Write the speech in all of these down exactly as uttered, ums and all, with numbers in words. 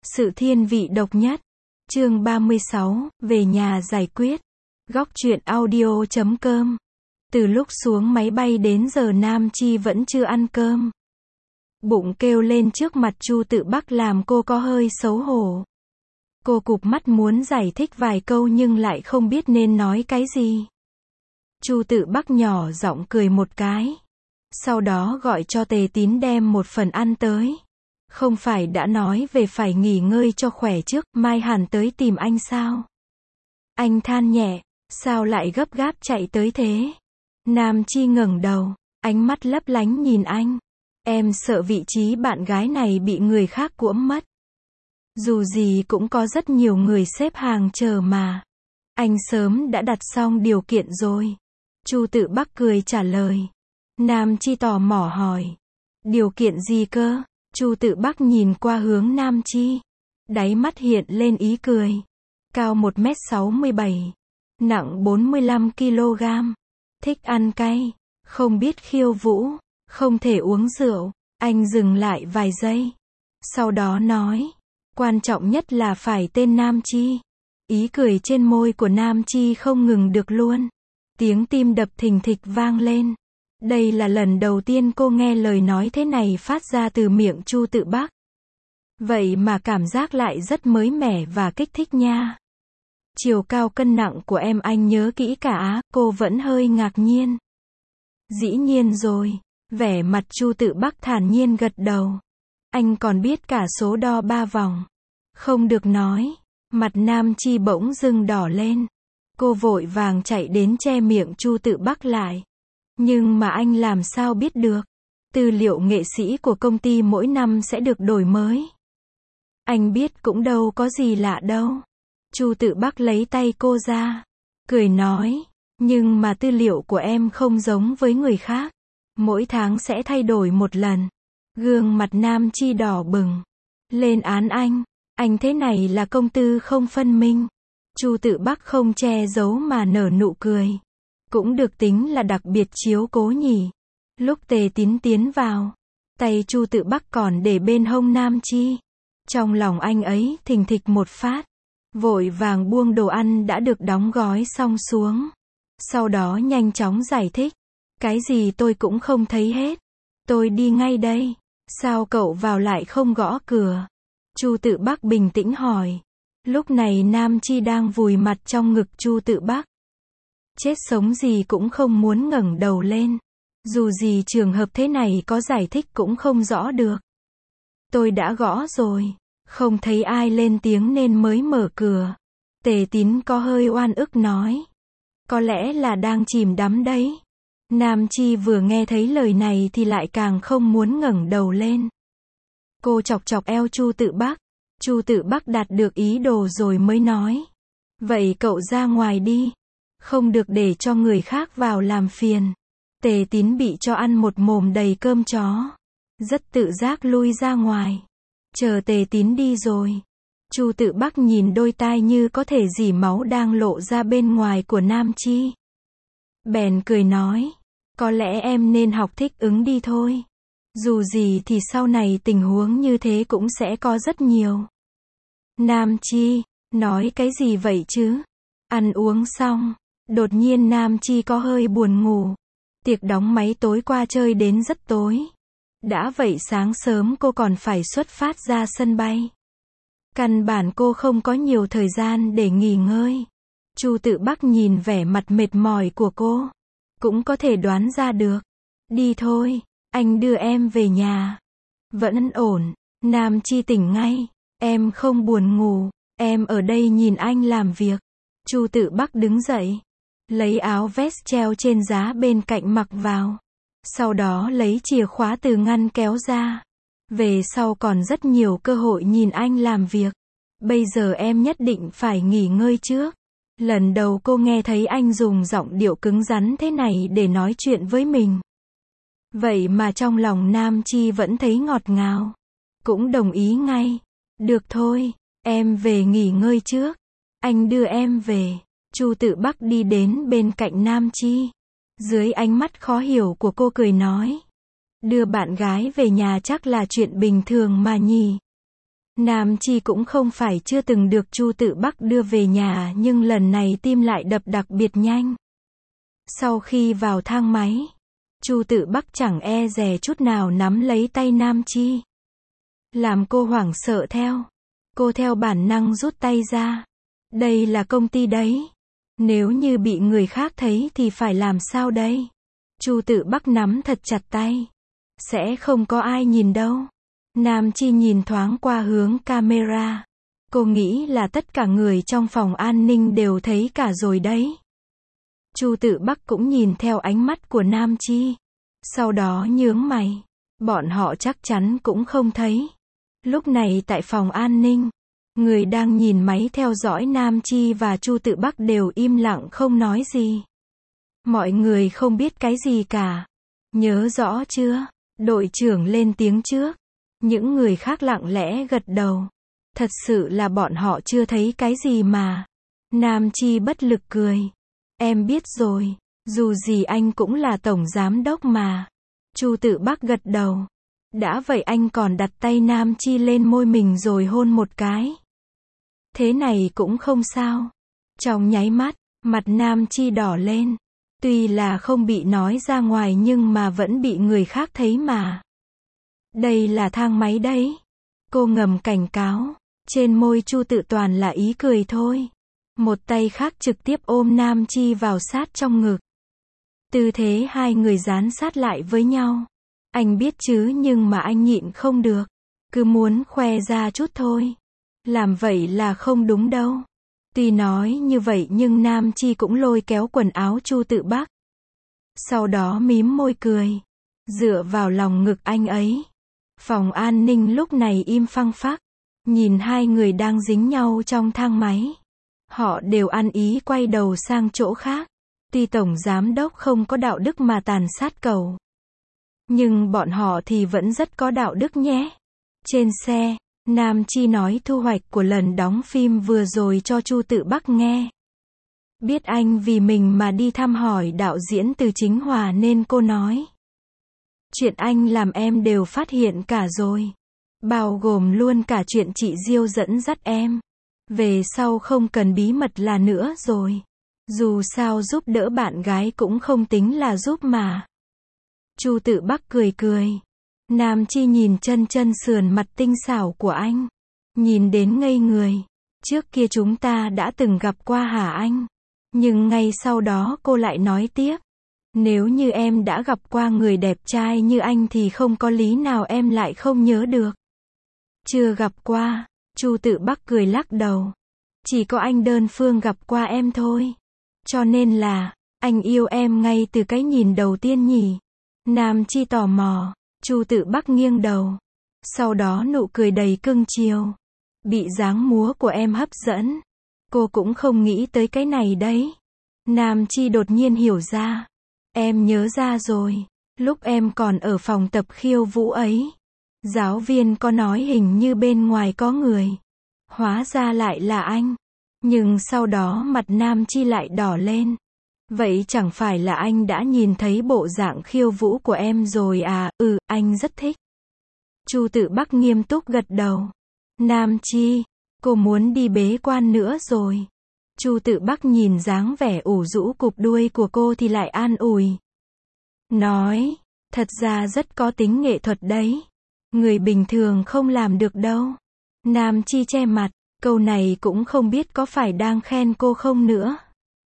Sự thiên vị độc nhất. Chương ba mươi sáu, về nhà giải quyết. Góc truyện audio chấm com. Từ lúc xuống máy bay đến giờ Nam Chi vẫn chưa ăn cơm. Bụng kêu lên trước mặt Chu Tự Bắc làm cô có hơi xấu hổ. Cô cụp mắt muốn giải thích vài câu nhưng lại không biết nên nói cái gì. Chu Tự Bắc nhỏ giọng cười một cái. Sau đó gọi cho Tề Tín đem một phần ăn tới. Không phải đã nói về phải nghỉ ngơi cho khỏe trước, mai hẳn tới tìm anh sao? Anh than nhẹ, sao lại gấp gáp chạy tới thế? Nam Chi ngẩng đầu, ánh mắt lấp lánh nhìn anh. Em sợ vị trí bạn gái này bị người khác cuỗm mất. Dù gì cũng có rất nhiều người xếp hàng chờ mà. Anh sớm đã đặt xong điều kiện rồi. Chu Tự Bắc cười trả lời. Nam Chi tò mò hỏi. Điều kiện gì cơ? Chu Tự Bắc nhìn qua hướng Nam Chi. Đáy mắt hiện lên ý cười. Cao một mét sáu mươi bảy. Nặng bốn mươi lăm ki lô gam. Thích ăn cay. Không biết khiêu vũ. Không thể uống rượu. Anh dừng lại vài giây. Sau đó nói. Quan trọng nhất là phải tên Nam Chi. Ý cười trên môi của Nam Chi không ngừng được luôn. Tiếng tim đập thình thịch vang lên. Đây là lần đầu tiên cô nghe lời nói thế này phát ra từ miệng Chu Tự Bắc. Vậy mà cảm giác lại rất mới mẻ và kích thích nha. Chiều cao cân nặng của em anh nhớ kỹ cả, cô vẫn hơi ngạc nhiên. Dĩ nhiên rồi, vẻ mặt Chu Tự Bắc thản nhiên gật đầu. Anh còn biết cả số đo ba vòng. Không được nói, mặt Nam Chi bỗng dưng đỏ lên. Cô vội vàng chạy đến che miệng Chu Tự Bắc lại. Nhưng mà anh làm sao biết được? Tư liệu nghệ sĩ của công ty mỗi năm sẽ được đổi mới. Anh biết cũng đâu có gì lạ đâu. Chu Tự Bắc lấy tay cô ra. Cười nói. Nhưng mà tư liệu của em không giống với người khác. Mỗi tháng sẽ thay đổi một lần. Gương mặt Nam Chi đỏ bừng. Lên án anh. Anh thế này là công tư không phân minh. Chu Tự Bắc không che giấu mà nở nụ cười. Cũng được tính là đặc biệt chiếu cố nhỉ. Lúc Tề Tín tiến vào, tay Chu Tự Bắc còn để bên hông Nam Chi. Trong lòng anh ấy thình thịch một phát. Vội vàng buông đồ ăn đã được đóng gói xong xuống. Sau đó nhanh chóng giải thích. Cái gì tôi cũng không thấy hết. Tôi đi ngay đây. Sao cậu vào lại không gõ cửa? Chu Tự Bắc bình tĩnh hỏi. Lúc này Nam Chi đang vùi mặt trong ngực Chu Tự Bắc. Chết sống gì cũng không muốn ngẩng đầu lên. Dù gì trường hợp thế này có giải thích cũng không rõ được. Tôi đã gõ rồi. Không thấy ai lên tiếng nên mới mở cửa. Tề Tín có hơi oan ức nói. Có lẽ là đang chìm đắm đấy. Nam Chi vừa nghe thấy lời này thì lại càng không muốn ngẩng đầu lên. Cô chọc chọc eo Chu Tự Bắc. Chu Tự Bắc đạt được ý đồ rồi mới nói. Vậy cậu ra ngoài đi. Không được để cho người khác vào làm phiền. Tề Tín bị cho ăn một mồm đầy cơm chó. Rất tự giác lui ra ngoài. Chờ Tề Tín đi rồi. Chu Tự Bắc nhìn đôi tai như có thể rỉ máu đang lộ ra bên ngoài của Nam Chi. Bèn cười nói. Có lẽ em nên học thích ứng đi thôi. Dù gì thì sau này tình huống như thế cũng sẽ có rất nhiều. Nam Chi, nói cái gì vậy chứ? Ăn uống xong. Đột nhiên Nam Chi có hơi buồn ngủ. Tiệc đóng máy tối qua chơi đến rất tối. Đã vậy sáng sớm cô còn phải xuất phát ra sân bay. Căn bản cô không có nhiều thời gian để nghỉ ngơi. Chu Tự Bắc nhìn vẻ mặt mệt mỏi của cô. Cũng có thể đoán ra được. Đi thôi, anh đưa em về nhà. Vẫn ổn. Nam Chi tỉnh ngay. Em không buồn ngủ. Em ở đây nhìn anh làm việc. Chu Tự Bắc đứng dậy. Lấy áo vest treo trên giá bên cạnh mặc vào. Sau đó lấy chìa khóa từ ngăn kéo ra. Về sau còn rất nhiều cơ hội nhìn anh làm việc. Bây giờ em nhất định phải nghỉ ngơi trước. Lần đầu cô nghe thấy anh dùng giọng điệu cứng rắn thế này để nói chuyện với mình. Vậy mà trong lòng Nam Chi vẫn thấy ngọt ngào. Cũng đồng ý ngay. Được thôi, em về nghỉ ngơi trước. Anh đưa em về. Chu Tự Bắc đi đến bên cạnh Nam Chi. Dưới ánh mắt khó hiểu của cô cười nói. Đưa bạn gái về nhà chắc là chuyện bình thường mà nhỉ. Nam Chi cũng không phải chưa từng được Chu Tự Bắc đưa về nhà, nhưng lần này tim lại đập đặc biệt nhanh. Sau khi vào thang máy, Chu Tự Bắc chẳng e dè chút nào nắm lấy tay Nam Chi, làm cô hoảng sợ theo. Cô theo bản năng rút tay ra. Đây là công ty đấy. Nếu như bị người khác thấy thì phải làm sao đây? Chu Tự Bắc nắm thật chặt tay. Sẽ không có ai nhìn đâu. Nam Chi nhìn thoáng qua hướng camera. Cô nghĩ là tất cả người trong phòng an ninh đều thấy cả rồi đấy. Chu Tự Bắc cũng nhìn theo ánh mắt của Nam Chi. Sau đó nhướng mày. Bọn họ chắc chắn cũng không thấy. Lúc này tại phòng an ninh, người đang nhìn máy theo dõi Nam Chi và Chu Tự Bắc đều im lặng không nói gì. Mọi người không biết cái gì cả. Nhớ rõ chưa? Đội trưởng lên tiếng trước. Những người khác lặng lẽ gật đầu. Thật sự là bọn họ chưa thấy cái gì mà. Nam Chi bất lực cười. Em biết rồi. Dù gì anh cũng là tổng giám đốc mà. Chu Tự Bắc gật đầu. Đã vậy anh còn đặt tay Nam Chi lên môi mình rồi hôn một cái. Thế này cũng không sao. Trong nháy mắt, mặt Nam Chi đỏ lên. Tuy là không bị nói ra ngoài nhưng mà vẫn bị người khác thấy mà. Đây là thang máy đấy. Cô ngầm cảnh cáo. Trên môi Chu Tự toàn là ý cười thôi. Một tay khác trực tiếp ôm Nam Chi vào sát trong ngực. Tư thế hai người dán sát lại với nhau. Anh biết chứ, nhưng mà anh nhịn không được. Cứ muốn khoe ra chút thôi. Làm vậy là không đúng đâu. Tuy nói như vậy nhưng Nam Chi cũng lôi kéo quần áo Chu Tự Bắc. Sau đó mím môi cười. Dựa vào lòng ngực anh ấy. Phòng an ninh lúc này im phăng phắc. Nhìn hai người đang dính nhau trong thang máy. Họ đều ăn ý quay đầu sang chỗ khác. Tuy tổng giám đốc không có đạo đức mà tàn sát cậu, nhưng bọn họ thì vẫn rất có đạo đức nhé. Trên xe, Nam Chi nói thu hoạch của lần đóng phim vừa rồi cho Chu Tự Bắc nghe. Biết anh vì mình mà đi thăm hỏi đạo diễn Từ Chính Hòa nên cô nói. Chuyện anh làm em đều phát hiện cả rồi. Bao gồm luôn cả chuyện chị Diêu dẫn dắt em. Về sau không cần bí mật là nữa rồi. Dù sao giúp đỡ bạn gái cũng không tính là giúp mà. Chu Tự Bắc cười cười. Nam Chi nhìn chân chân sườn mặt tinh xảo của anh. Nhìn đến ngây người. Trước kia chúng ta đã từng gặp qua hả anh? Nhưng ngay sau đó cô lại nói tiếp. Nếu như em đã gặp qua người đẹp trai như anh thì không có lý nào em lại không nhớ được. Chưa gặp qua. Chu Tự Bắc cười lắc đầu. Chỉ có anh đơn phương gặp qua em thôi. Cho nên là, anh yêu em ngay từ cái nhìn đầu tiên nhỉ? Nam Chi tò mò. Chu Tự Bắc nghiêng đầu. Sau đó nụ cười đầy cưng chiều. Bị dáng múa của em hấp dẫn. Cô cũng không nghĩ tới cái này đấy. Nam Chi đột nhiên hiểu ra. Em nhớ ra rồi. Lúc em còn ở phòng tập khiêu vũ ấy, giáo viên có nói hình như bên ngoài có người. Hóa ra lại là anh. Nhưng sau đó mặt Nam Chi lại đỏ lên. Vậy chẳng phải là anh đã nhìn thấy bộ dạng khiêu vũ của em rồi à? Ừ, anh rất thích. Chu Tự Bắc nghiêm túc gật đầu. Nam Chi, cô muốn đi bế quan nữa rồi. Chu Tự Bắc nhìn dáng vẻ ủ rũ cụp đuôi của cô thì lại an ủi. Nói, thật ra rất có tính nghệ thuật đấy. Người bình thường không làm được đâu. Nam Chi che mặt, câu này cũng không biết có phải đang khen cô không nữa.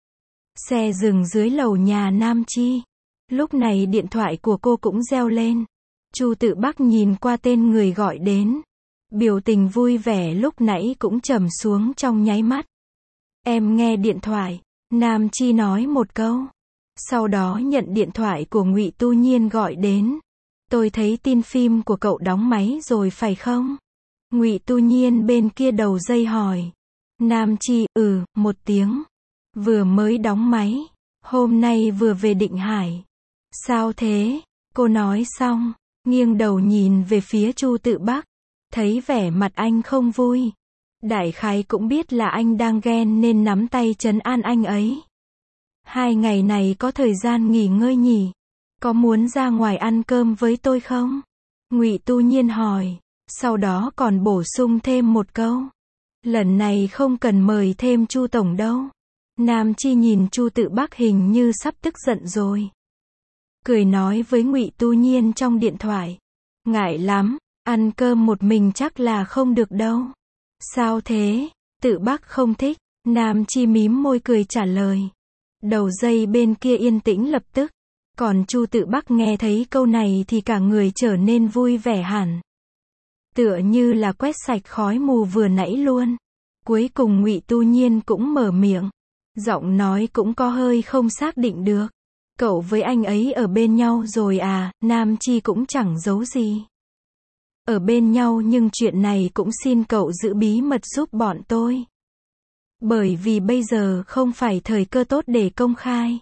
Xe dừng dưới lầu nhà Nam Chi. Lúc này điện thoại của cô cũng reo lên. Chu Tự Bắc nhìn qua tên người gọi đến. Biểu tình vui vẻ lúc nãy cũng trầm xuống trong nháy mắt. Em nghe điện thoại. Nam Chi nói một câu. Sau đó nhận điện thoại của Ngụy Tu Nhiên gọi đến. Tôi thấy tin phim của cậu đóng máy rồi phải không? Ngụy Tu Nhiên bên kia đầu dây hỏi. Nam Chi, ừ, một tiếng. Vừa mới đóng máy. Hôm nay vừa về Định Hải. Sao thế? Cô nói xong, nghiêng đầu nhìn về phía Chu Tự Bắc. Thấy vẻ mặt anh không vui. Đại khái cũng biết là anh đang ghen nên nắm tay trấn an anh ấy. Hai ngày này có thời gian nghỉ ngơi nhỉ? Có muốn ra ngoài ăn cơm với tôi không? Ngụy Tu Nhiên hỏi. Sau đó còn bổ sung thêm một câu. Lần này không cần mời thêm Chu tổng đâu. Nam Chi nhìn Chu Tự Bắc hình như sắp tức giận rồi. Cười nói với Ngụy Tu Nhiên trong điện thoại. Ngại lắm, ăn cơm một mình chắc là không được đâu. Sao thế? Tự Bắc không thích. Nam Chi mím môi cười trả lời. Đầu dây bên kia yên tĩnh lập tức. Còn Chu Tự Bắc nghe thấy câu này thì cả người trở nên vui vẻ hẳn. Tựa như là quét sạch khói mù vừa nãy luôn. Cuối cùng Ngụy Tu Nhiên cũng mở miệng. Giọng nói cũng có hơi không xác định được. Cậu với anh ấy ở bên nhau rồi à? Nam Chi cũng chẳng giấu gì. Ở bên nhau nhưng chuyện này cũng xin cậu giữ bí mật giúp bọn tôi. Bởi vì bây giờ không phải thời cơ tốt để công khai.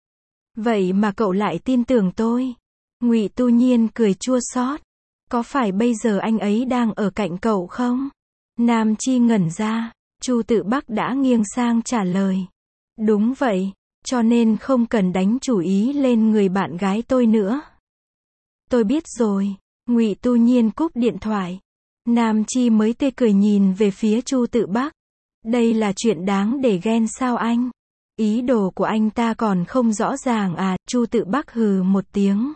Vậy mà cậu lại tin tưởng tôi. Ngụy Tu Nhiên cười chua xót. Có phải bây giờ anh ấy đang ở cạnh cậu không? Nam Chi ngẩn ra. Chu Tự Bắc đã nghiêng sang trả lời. Đúng vậy, cho nên không cần đánh chủ ý lên người bạn gái tôi nữa. Tôi biết rồi. Ngụy Tu Nhiên cúp điện thoại. Nam Chi mới tươi cười nhìn về phía Chu Tự Bắc. Đây là chuyện đáng để ghen sao anh? Ý đồ của anh ta còn không rõ ràng à? Chu Tự Bắc hừ một tiếng.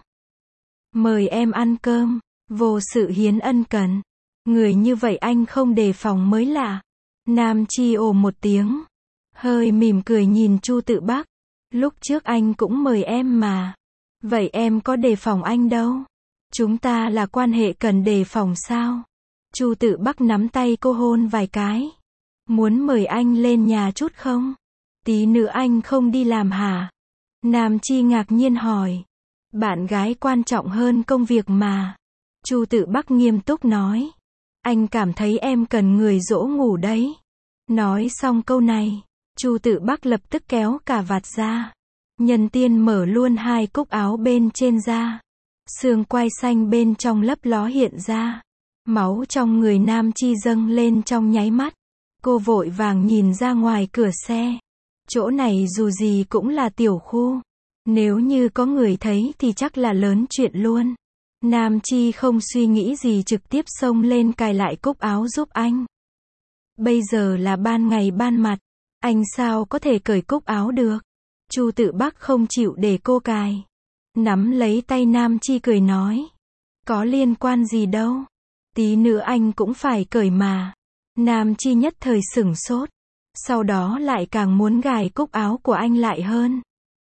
Mời em ăn cơm, vô sự hiến ân cần. Người như vậy anh không đề phòng mới lạ. Nam Chi ồ một tiếng. Hơi mỉm cười nhìn Chu Tự Bắc. Lúc trước anh cũng mời em mà. Vậy em có đề phòng anh đâu. Chúng ta là quan hệ cần đề phòng sao? Chu Tự Bắc nắm tay cô hôn vài cái. Muốn mời anh lên nhà chút không? Tí nữa anh không đi làm hả? Nam Chi ngạc nhiên hỏi. Bạn gái quan trọng hơn công việc mà. Chu Tự Bắc nghiêm túc nói. Anh cảm thấy em cần người dỗ ngủ đấy. Nói xong câu này, Chu Tự Bắc lập tức kéo cà vạt ra. Nhân tiên mở luôn hai cúc áo bên trên ra. Xương quai xanh bên trong lấp ló hiện ra. Máu trong người Nam Chi dâng lên trong nháy mắt. Cô vội vàng nhìn ra ngoài cửa xe. Chỗ này dù gì cũng là tiểu khu. Nếu như có người thấy thì chắc là lớn chuyện luôn. Nam Chi không suy nghĩ gì trực tiếp xông lên cài lại cúc áo giúp anh. Bây giờ là ban ngày ban mặt. Anh sao có thể cởi cúc áo được. Chu Tự Bắc không chịu để cô cài. Nắm lấy tay Nam Chi cười nói. Có liên quan gì đâu. Tí nữa anh cũng phải cởi mà. Nam Chi nhất thời sửng sốt. Sau đó lại càng muốn gài cúc áo của anh lại hơn.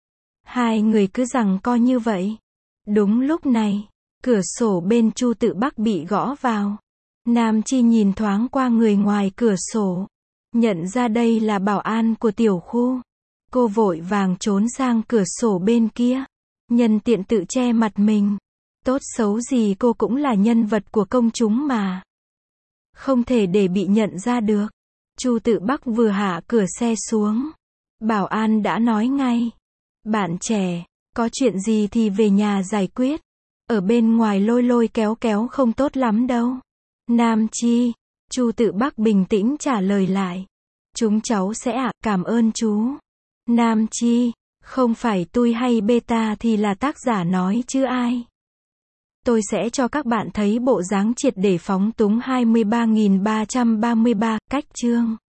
Hai người cứ giằng co như vậy. Đúng lúc này, cửa sổ bên Chu Tự Bắc bị gõ vào. Nam Chi nhìn thoáng qua người ngoài cửa sổ. Nhận ra đây là bảo an của tiểu khu. Cô vội vàng trốn sang cửa sổ bên kia. Nhân tiện tự che mặt mình. Tốt xấu gì cô cũng là nhân vật của công chúng mà. Không thể để bị nhận ra được. Chu Tự Bắc vừa hạ cửa xe xuống. Bảo an đã nói ngay. Bạn trẻ, có chuyện gì thì về nhà giải quyết. Ở bên ngoài lôi lôi kéo kéo không tốt lắm đâu. Nam Chi. Chu Tự Bắc bình tĩnh trả lời lại. Chúng cháu sẽ ạ, à, cảm ơn chú. Nam Chi. Không phải tôi hay beta thì là tác giả nói chứ ai. Tôi sẽ cho các bạn thấy bộ dáng triệt để phóng túng hai mươi ba nghìn ba trăm ba mươi ba, cách chương.